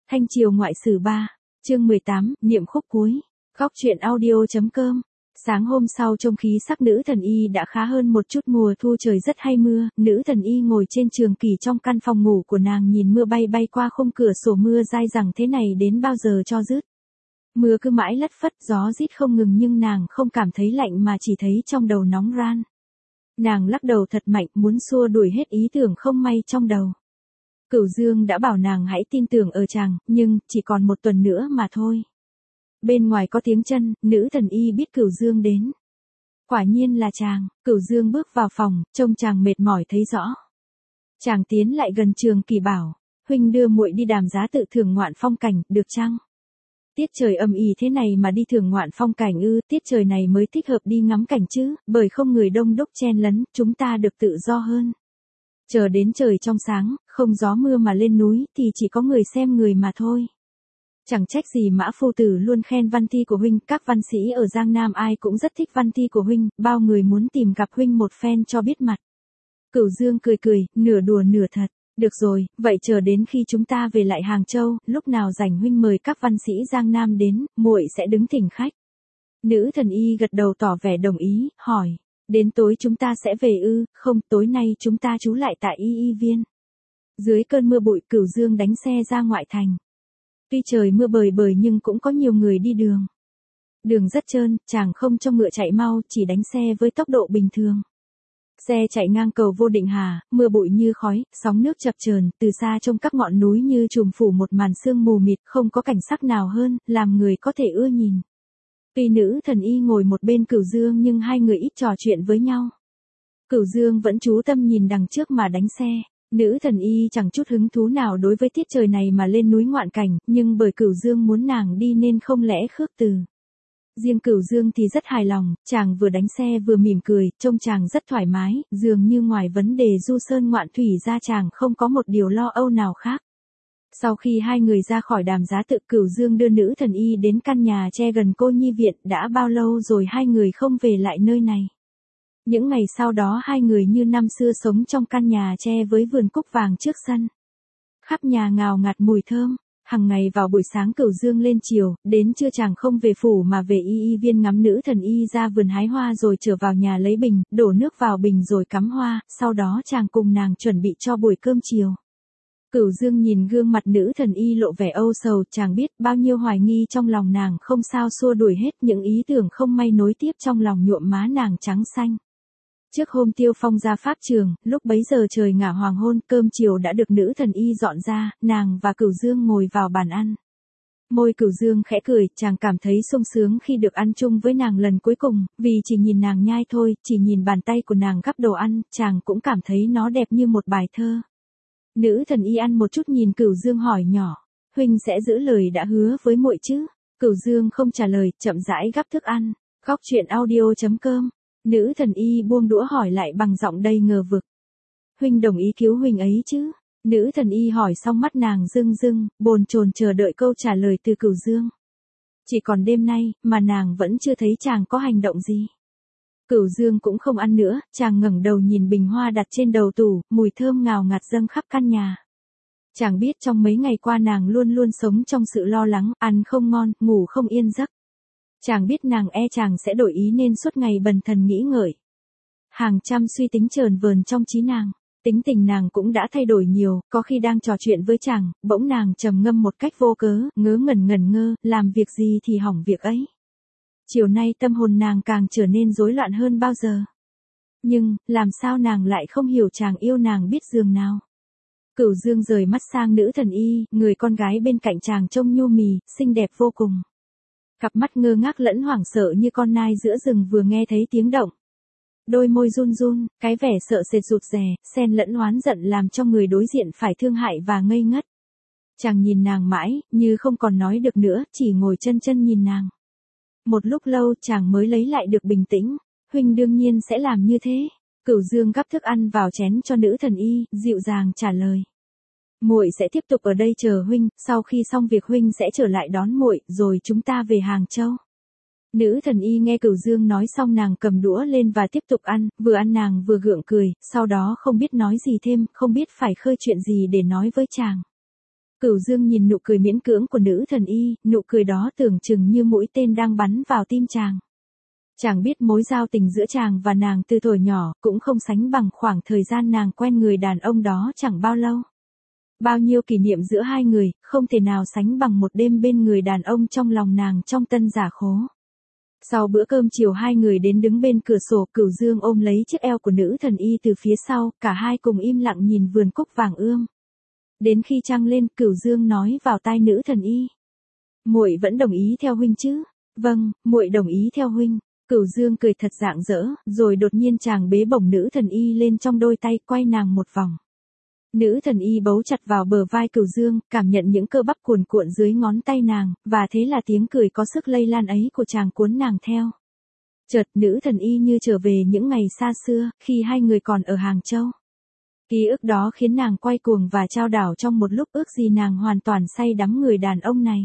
Thanh Triều Ngoại Sử 3, chương 18, niệm khúc cuối. Góc truyện audio.com. Sáng hôm sau trông khí sắc nữ thần y đã khá hơn một chút, mùa thu trời rất hay mưa, nữ thần y ngồi trên trường kỷ trong căn phòng ngủ của nàng nhìn mưa bay bay qua khung cửa sổ, mưa dai dẳng thế này đến bao giờ cho dứt. Mưa cứ mãi lất phất, gió rít không ngừng nhưng nàng không cảm thấy lạnh mà chỉ thấy trong đầu nóng ran. Nàng lắc đầu thật mạnh muốn xua đuổi hết ý tưởng không may trong đầu. Cửu Dương đã bảo nàng hãy tin tưởng ở chàng, nhưng chỉ còn một tuần nữa mà thôi. Bên ngoài có tiếng chân, nữ thần y biết Cửu Dương đến. Quả nhiên là chàng. Cửu Dương bước vào phòng, trông chàng mệt mỏi thấy rõ. Chàng tiến lại gần trường kỷ bảo, huynh đưa muội đi Đàm Giá tự thưởng ngoạn phong cảnh, được chăng? Tiết trời âm ỉ thế này mà đi thưởng ngoạn phong cảnh ư? Tiết trời này mới thích hợp đi ngắm cảnh chứ, bởi không người đông đúc chen lấn, chúng ta được tự do hơn. Chờ đến trời trong sáng, không gió mưa mà lên núi thì chỉ có người xem người mà thôi. Chẳng trách gì Mã phu tử luôn khen văn thi của huynh, các văn sĩ ở Giang Nam ai cũng rất thích văn thi của huynh, bao người muốn tìm gặp huynh một phen cho biết mặt. Cửu Dương cười cười, nửa đùa nửa thật. Được rồi, vậy chờ đến khi chúng ta về lại Hàng Châu, lúc nào rảnh huynh mời các văn sĩ Giang Nam đến, muội sẽ đứng thỉnh khách. Nữ thần y gật đầu tỏ vẻ đồng ý, hỏi, đến tối chúng ta sẽ về ư? Không, tối nay chúng ta trú lại tại Y Viên. Dưới cơn mưa bụi, Cửu Dương đánh xe ra ngoại thành. Tuy trời mưa bời bời nhưng cũng có nhiều người đi đường. Đường rất trơn, chàng không cho ngựa chạy mau, chỉ đánh xe với tốc độ bình thường. Xe chạy ngang cầu Vô Định Hà, mưa bụi như khói, sóng nước chập chờn, từ xa trông các ngọn núi như trùm phủ một màn sương mù mịt, không có cảnh sắc nào hơn, làm người có thể ưa nhìn. Tuy nữ thần y ngồi một bên Cửu Dương nhưng hai người ít trò chuyện với nhau. Cửu Dương vẫn chú tâm nhìn đằng trước mà đánh xe. Nữ thần y chẳng chút hứng thú nào đối với tiết trời này mà lên núi ngoạn cảnh, nhưng bởi Cửu Dương muốn nàng đi nên không lẽ khước từ. Riêng Cửu Dương thì rất hài lòng, chàng vừa đánh xe vừa mỉm cười, trông chàng rất thoải mái, dường như ngoài vấn đề du sơn ngoạn thủy ra chàng không có một điều lo âu nào khác. Sau khi hai người ra khỏi Đàm Giá tự, Cửu Dương đưa nữ thần y đến căn nhà tre gần Cô Nhi Viện, đã bao lâu rồi hai người không về lại nơi này. Những ngày sau đó hai người như năm xưa sống trong căn nhà tre với vườn cúc vàng trước sân. Khắp nhà ngào ngạt mùi thơm. Hằng ngày vào buổi sáng Cửu Dương lên chiều, đến trưa chàng không về phủ mà về Y Viên ngắm nữ thần y ra vườn hái hoa rồi trở vào nhà lấy bình, đổ nước vào bình rồi cắm hoa, sau đó chàng cùng nàng chuẩn bị cho buổi cơm chiều. Cửu Dương nhìn gương mặt nữ thần y lộ vẻ âu sầu, chàng biết bao nhiêu hoài nghi trong lòng nàng không sao xua đuổi hết, những ý tưởng không may nối tiếp trong lòng nhuộm má nàng trắng xanh. Trước hôm Tiêu Phong ra pháp trường, lúc bấy giờ trời ngả hoàng hôn, cơm chiều đã được nữ thần y dọn ra, nàng và Cửu Dương ngồi vào bàn ăn. Môi Cửu Dương khẽ cười, chàng cảm thấy sung sướng khi được ăn chung với nàng lần cuối cùng, vì chỉ nhìn nàng nhai thôi, chỉ nhìn bàn tay của nàng gắp đồ ăn, chàng cũng cảm thấy nó đẹp như một bài thơ. Nữ thần y ăn một chút nhìn Cửu Dương hỏi nhỏ, huynh sẽ giữ lời đã hứa với muội chứ? Cửu Dương không trả lời, chậm rãi gắp thức ăn. Góc truyện audio.com. Nữ thần y buông đũa hỏi lại bằng giọng đầy ngờ vực. Huynh đồng ý cứu huynh ấy chứ? Nữ thần y hỏi xong mắt nàng rưng rưng, bồn chồn chờ đợi câu trả lời từ Cửu Dương. Chỉ còn đêm nay, mà nàng vẫn chưa thấy chàng có hành động gì. Cửu Dương cũng không ăn nữa, chàng ngẩng đầu nhìn bình hoa đặt trên đầu tủ, mùi thơm ngào ngạt dâng khắp căn nhà. Chàng biết trong mấy ngày qua nàng luôn luôn sống trong sự lo lắng, ăn không ngon, ngủ không yên giấc. Chàng biết nàng chàng sẽ đổi ý nên suốt ngày bần thần nghĩ ngợi. Hàng trăm suy tính chờn vờn trong trí nàng. Tính tình nàng cũng đã thay đổi nhiều, có khi đang trò chuyện với chàng, bỗng nàng trầm ngâm một cách vô cớ, ngớ ngẩn ngơ, làm việc gì thì hỏng việc ấy. Chiều nay tâm hồn nàng càng trở nên rối loạn hơn bao giờ. Nhưng, làm sao nàng lại không hiểu chàng yêu nàng biết giường nào. Cửu Dương rời mắt sang nữ thần y, người con gái bên cạnh chàng trông nhu mì, xinh đẹp vô cùng. Cặp mắt ngơ ngác lẫn hoảng sợ như con nai giữa rừng vừa nghe thấy tiếng động. Đôi môi run run, cái vẻ sợ sệt rụt rè, xen lẫn oán giận làm cho người đối diện phải thương hại và ngây ngất. Chàng nhìn nàng mãi, như không còn nói được nữa, chỉ ngồi chân chân nhìn nàng. Một lúc lâu chàng mới lấy lại được bình tĩnh, huynh đương nhiên sẽ làm như thế. Cửu Dương gắp thức ăn vào chén cho nữ thần y, dịu dàng trả lời. Muội sẽ tiếp tục ở đây chờ huynh, sau khi xong việc huynh sẽ trở lại đón muội, rồi chúng ta về Hàng Châu. Nữ thần y nghe Cửu Dương nói xong nàng cầm đũa lên và tiếp tục ăn, vừa ăn nàng vừa gượng cười, sau đó không biết nói gì thêm, không biết phải khơi chuyện gì để nói với chàng. Cửu Dương nhìn nụ cười miễn cưỡng của nữ thần y, nụ cười đó tưởng chừng như mũi tên đang bắn vào tim chàng. Chàng biết mối giao tình giữa chàng và nàng từ thuở nhỏ, cũng không sánh bằng khoảng thời gian nàng quen người đàn ông đó chẳng bao lâu. Bao nhiêu kỷ niệm giữa hai người, không thể nào sánh bằng một đêm bên người đàn ông trong lòng nàng trong tân giả khố. Sau bữa cơm chiều hai người đến đứng bên cửa sổ, Cửu Dương ôm lấy chiếc eo của nữ thần y từ phía sau, cả hai cùng im lặng nhìn vườn cúc vàng ươm. Đến khi trăng lên, Cửu Dương nói vào tai nữ thần y. Muội vẫn đồng ý theo huynh chứ? Vâng, muội đồng ý theo huynh. Cửu Dương cười thật rạng rỡ, rồi đột nhiên chàng bế bổng nữ thần y lên trong đôi tay, quay nàng một vòng. Nữ thần y bấu chặt vào bờ vai Cửu Dương, cảm nhận những cơ bắp cuồn cuộn dưới ngón tay nàng, và thế là tiếng cười có sức lây lan ấy của chàng cuốn nàng theo. Chợt nữ thần y như trở về những ngày xa xưa, khi hai người còn ở Hàng Châu. Ký ức đó khiến nàng quay cuồng và chao đảo trong một lúc, ước gì nàng hoàn toàn say đắm người đàn ông này.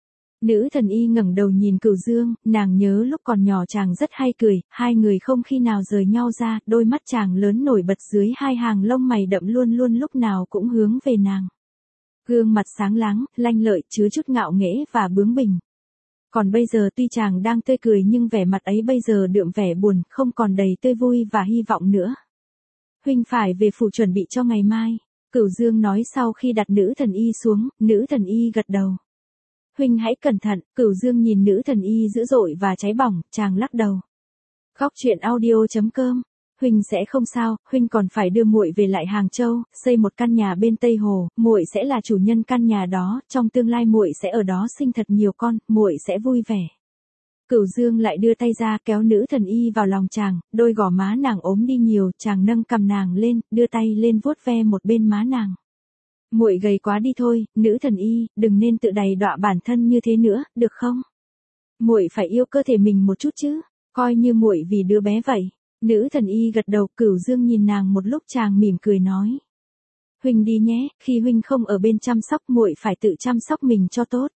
Nữ thần y ngẩng đầu nhìn Cửu Dương, nàng nhớ lúc còn nhỏ chàng rất hay cười, hai người không khi nào rời nhau ra, đôi mắt chàng lớn nổi bật dưới hai hàng lông mày đậm luôn luôn lúc nào cũng hướng về nàng. Gương mặt sáng láng, lanh lợi, chứa chút ngạo nghễ và bướng bỉnh. Còn bây giờ tuy chàng đang tươi cười nhưng vẻ mặt ấy bây giờ đượm vẻ buồn, không còn đầy tươi vui và hy vọng nữa. Huynh phải về phủ chuẩn bị cho ngày mai, Cửu Dương nói sau khi đặt nữ thần y xuống, nữ thần y gật đầu. Huynh hãy cẩn thận, Cửu Dương nhìn nữ thần y dữ dội và cháy bỏng, chàng lắc đầu. Góc truyện audio.com, huynh sẽ không sao, huynh còn phải đưa muội về lại Hàng Châu, xây một căn nhà bên Tây Hồ, muội sẽ là chủ nhân căn nhà đó, trong tương lai muội sẽ ở đó sinh thật nhiều con, muội sẽ vui vẻ. Cửu Dương lại đưa tay ra kéo nữ thần y vào lòng chàng, đôi gò má nàng ốm đi nhiều, chàng nâng cằm nàng lên, đưa tay lên vuốt ve một bên má nàng. Muội gầy quá đi thôi, nữ thần y, đừng nên tự đày đọa bản thân như thế nữa, được không? Muội phải yêu cơ thể mình một chút chứ, coi như muội vì đứa bé vậy. Nữ thần y gật đầu, Cửu Dương nhìn nàng một lúc, chàng mỉm cười nói. Huynh đi nhé, khi huynh không ở bên chăm sóc muội phải tự chăm sóc mình cho tốt.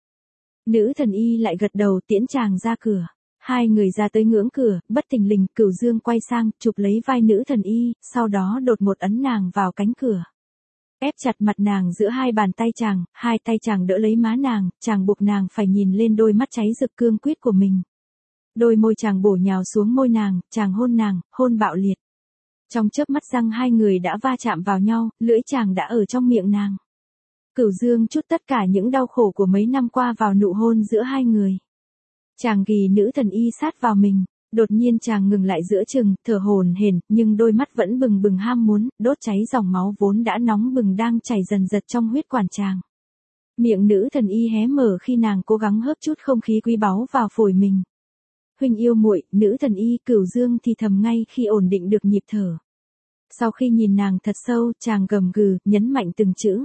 Nữ thần y lại gật đầu tiễn chàng ra cửa. Hai người ra tới ngưỡng cửa, bất thình lình, Cửu Dương quay sang, chụp lấy vai nữ thần y, sau đó đột một ấn nàng vào cánh cửa. Ép chặt mặt nàng giữa hai bàn tay chàng, hai tay chàng đỡ lấy má nàng, chàng buộc nàng phải nhìn lên đôi mắt cháy rực cương quyết của mình. Đôi môi chàng bổ nhào xuống môi nàng, chàng hôn nàng, hôn bạo liệt. Trong chớp mắt răng hai người đã va chạm vào nhau, lưỡi chàng đã ở trong miệng nàng. Cửu Dương trút tất cả những đau khổ của mấy năm qua vào nụ hôn giữa hai người. Chàng ghì nữ thần y sát vào mình, đột nhiên chàng ngừng lại giữa chừng, thở hổn hển, nhưng đôi mắt vẫn bừng bừng ham muốn, đốt cháy dòng máu vốn đã nóng bừng đang chảy dần dật trong huyết quản chàng. Miệng nữ thần y hé mở khi nàng cố gắng hớp chút không khí quý báu vào phổi mình. Huynh yêu muội, nữ thần y, Cửu Dương thì thầm ngay khi ổn định được nhịp thở. Sau khi nhìn nàng thật sâu, chàng gầm gừ, nhấn mạnh từng chữ.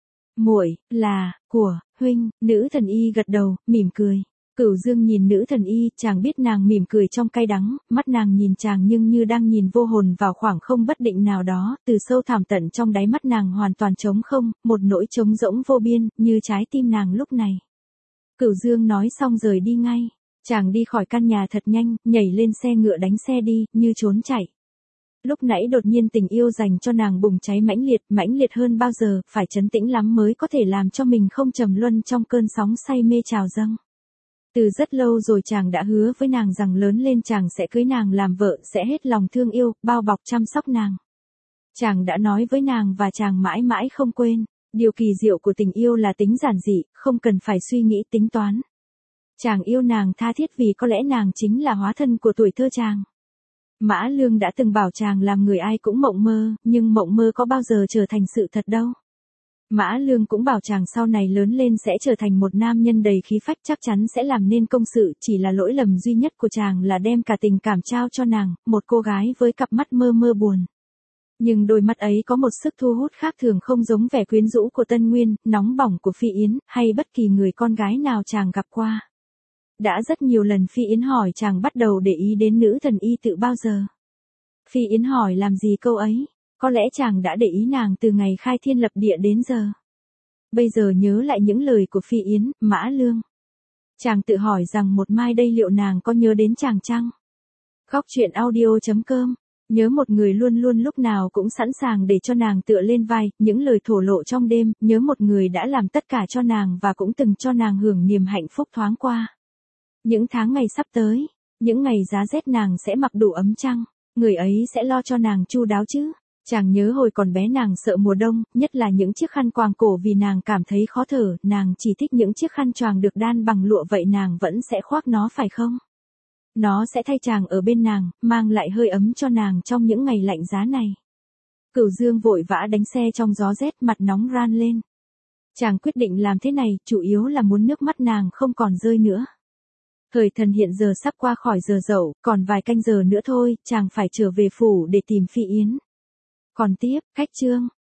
Muội là của huynh. Nữ thần y gật đầu, mỉm cười. Cửu Dương nhìn nữ thần y, chàng biết nàng mỉm cười trong cay đắng, mắt nàng nhìn chàng nhưng như đang nhìn vô hồn vào khoảng không bất định nào đó, từ sâu thẳm tận trong đáy mắt nàng hoàn toàn trống không, một nỗi trống rỗng vô biên, như trái tim nàng lúc này. Cửu Dương nói xong rời đi ngay. Chàng đi khỏi căn nhà thật nhanh, nhảy lên xe ngựa đánh xe đi, như trốn chạy. Lúc nãy đột nhiên tình yêu dành cho nàng bùng cháy mãnh liệt hơn bao giờ, phải trấn tĩnh lắm mới có thể làm cho mình không trầm luân trong cơn sóng say mê trào dâng. Từ rất lâu rồi chàng đã hứa với nàng rằng lớn lên chàng sẽ cưới nàng làm vợ, sẽ hết lòng thương yêu, bao bọc chăm sóc nàng. Chàng đã nói với nàng và chàng mãi mãi không quên. Điều kỳ diệu của tình yêu là tính giản dị, không cần phải suy nghĩ tính toán. Chàng yêu nàng tha thiết vì có lẽ nàng chính là hóa thân của tuổi thơ chàng. Mã Lương đã từng bảo chàng làm người ai cũng mộng mơ, nhưng mộng mơ có bao giờ trở thành sự thật đâu. Mã Lương cũng bảo chàng sau này lớn lên sẽ trở thành một nam nhân đầy khí phách, chắc chắn sẽ làm nên công sự, chỉ là lỗi lầm duy nhất của chàng là đem cả tình cảm trao cho nàng, một cô gái với cặp mắt mơ mơ buồn. Nhưng đôi mắt ấy có một sức thu hút khác thường, không giống vẻ quyến rũ của Tân Nguyên, nóng bỏng của Phi Yến, hay bất kỳ người con gái nào chàng gặp qua. Đã rất nhiều lần Phi Yến hỏi chàng bắt đầu để ý đến nữ thần y từ bao giờ. Phi Yến hỏi làm gì câu ấy, có lẽ chàng đã để ý nàng từ ngày khai thiên lập địa đến giờ. Bây giờ nhớ lại những lời của Phi Yến, Mã Lương. Chàng tự hỏi rằng một mai đây liệu nàng có nhớ đến chàng chăng? Góc truyện audio.com Nhớ một người luôn luôn lúc nào cũng sẵn sàng để cho nàng tựa lên vai, những lời thổ lộ trong đêm, nhớ một người đã làm tất cả cho nàng và cũng từng cho nàng hưởng niềm hạnh phúc thoáng qua. Những tháng ngày sắp tới, những ngày giá rét nàng sẽ mặc đủ ấm chăng, người ấy sẽ lo cho nàng chu đáo chứ. Chàng nhớ hồi còn bé nàng sợ mùa đông, nhất là những chiếc khăn quàng cổ vì nàng cảm thấy khó thở, nàng chỉ thích những chiếc khăn choàng được đan bằng lụa vậy nàng vẫn sẽ khoác nó phải không? Nó sẽ thay chàng ở bên nàng, mang lại hơi ấm cho nàng trong những ngày lạnh giá này. Cửu Dương vội vã đánh xe trong gió rét, mặt nóng ran lên. Chàng quyết định làm thế này, chủ yếu là muốn nước mắt nàng không còn rơi nữa. Thời thần hiện giờ sắp qua khỏi giờ dậu, còn vài canh giờ nữa thôi, chàng phải trở về phủ để tìm Phi Yến. Còn tiếp, khách chương.